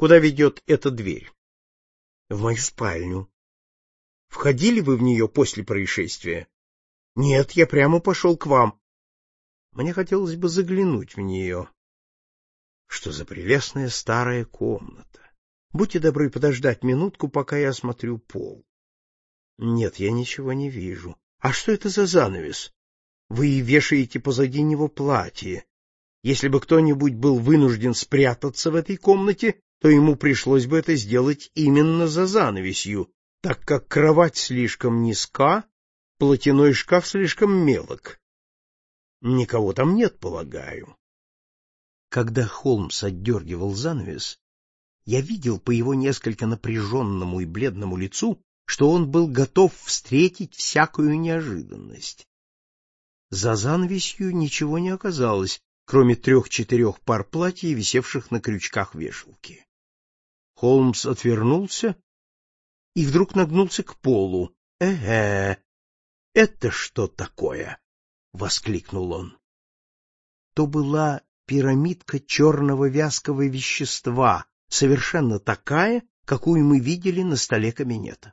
Куда ведет эта дверь? В мою спальню. Входили вы в нее после происшествия? Нет, я прямо пошел к вам. Мне хотелось бы заглянуть в нее. Что за прелестная старая комната. Будьте добры подождать минутку, пока я осмотрю пол. Нет, я ничего не вижу. А что это за занавес? Вы вешаете позади него платье. Если бы кто-нибудь был вынужден спрятаться в этой комнате, то ему пришлось бы это сделать именно за занавесью, так как кровать слишком низка, платяной шкаф слишком мелок. Никого там нет, полагаю. Когда Холмс отдергивал занавес, я видел по его несколько напряженному и бледному лицу, что он был готов встретить всякую неожиданность. За занавесью ничего не оказалось, кроме 3-4 пар платьев, висевших на крючках вешалки. Холмс отвернулся и вдруг нагнулся к полу. Это что такое? — воскликнул он. То была пирамидка черного вязкого вещества, совершенно такая, какую мы видели на столе кабинета.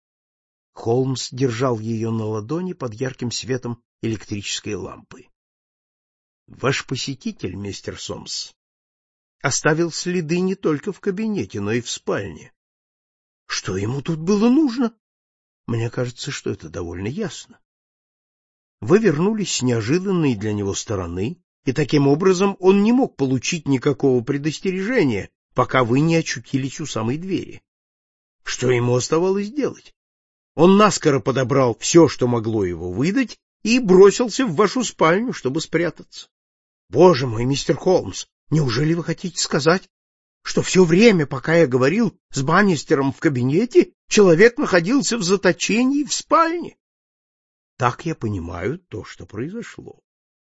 Холмс держал ее на ладони под ярким светом электрической лампы. — Ваш посетитель, мистер Сомс, оставил следы не только в кабинете, но и в спальне. Что ему тут было нужно? Мне кажется, что это довольно ясно. Вы вернулись с неожиданной для него стороны, и таким образом он не мог получить никакого предостережения, пока вы не очутились у самой двери. Что ему оставалось делать? Он наскоро подобрал все, что могло его выдать, и бросился в вашу спальню, чтобы спрятаться. Боже мой, мистер Холмс, неужели вы хотите сказать, что все время, пока я говорил с Баннистером в кабинете, человек находился в заточении в спальне? Так я понимаю то, что произошло.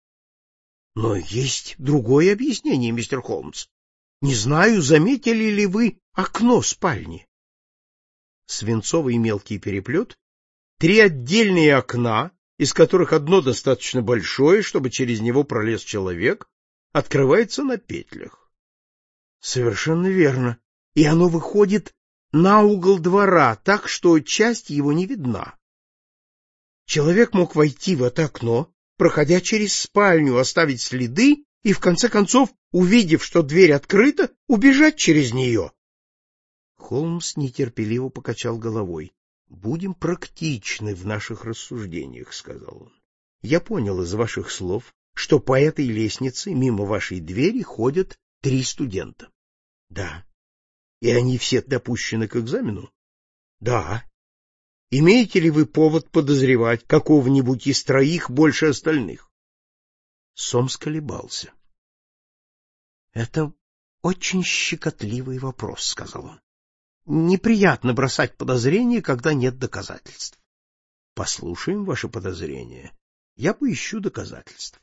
Но есть другое объяснение, мистер Холмс. Не знаю, заметили ли вы окно спальни. Свинцовый мелкий переплет, 3 отдельные окна, из которых одно достаточно большое, чтобы через него пролез человек, открывается на петлях. Совершенно верно. И оно выходит на угол двора, так что часть его не видна. Человек мог войти в это окно, проходя через спальню, оставить следы и, в конце концов, увидев, что дверь открыта, убежать через нее. Холмс нетерпеливо покачал головой. — Будем практичны в наших рассуждениях, — сказал он. — Я понял из ваших слов, что по этой лестнице мимо вашей двери ходят 3 студента. — Да. — И они все допущены к экзамену? — Да. — Имеете ли вы повод подозревать какого-нибудь из 3 больше остальных? Сомс колебался. — Это очень щекотливый вопрос, — сказал он. Неприятно бросать подозрения, когда нет доказательств. Послушаем ваши подозрения. Я поищу доказательств.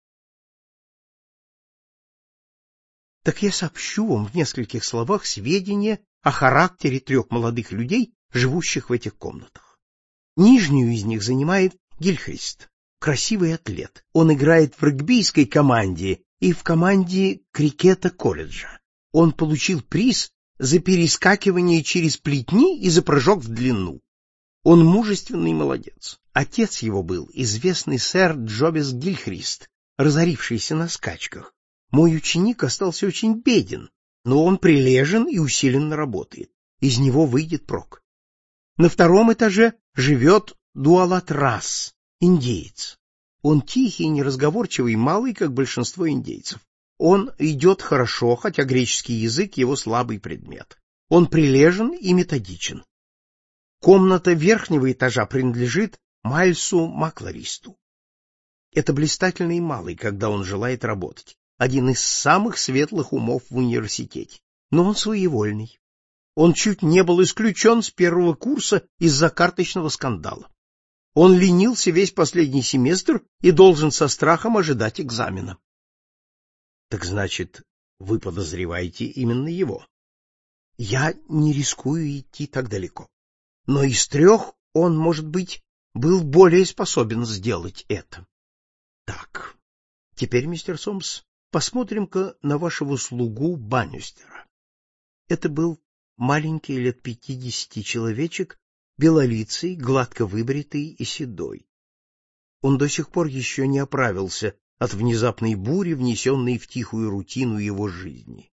Так я сообщу вам в нескольких словах сведения о характере 3 молодых людей, живущих в этих комнатах. Нижнюю из них занимает Гильхрист, красивый атлет. Он играет в регбийской команде и в команде крикета колледжа. Он получил приз за перескакивание через плетни и за прыжок в длину. Он мужественный молодец. Отец его был известный сэр Джобес Гильхрист, разорившийся на скачках. Мой ученик остался очень беден, но он прилежен и усиленно работает. Из него выйдет прок. На 2-м этаже живет Дуалатрас, индеец. Он тихий, неразговорчивый, малый, как большинство индейцев. Он идет хорошо, хотя греческий язык — его слабый предмет. Он прилежен и методичен. Комната верхнего этажа принадлежит Майльсу Макларисту. Это блистательный малый, когда он желает работать. Один из самых светлых умов в университете. Но он своевольный. Он чуть не был исключен с 1-го курса из-за карточного скандала. Он ленился весь последний семестр и должен со страхом ожидать экзамена. Так значит, вы подозреваете именно его? Я не рискую идти так далеко. Но из 3 он, может быть, был более способен сделать это. Так, теперь, мистер Сомс, посмотрим-ка на вашего слугу Баннистера. Это был маленький лет 50 человечек, белолицый, гладко выбритый и седой. Он до сих пор еще не оправился от внезапной бури, внесенной в тихую рутину его жизни.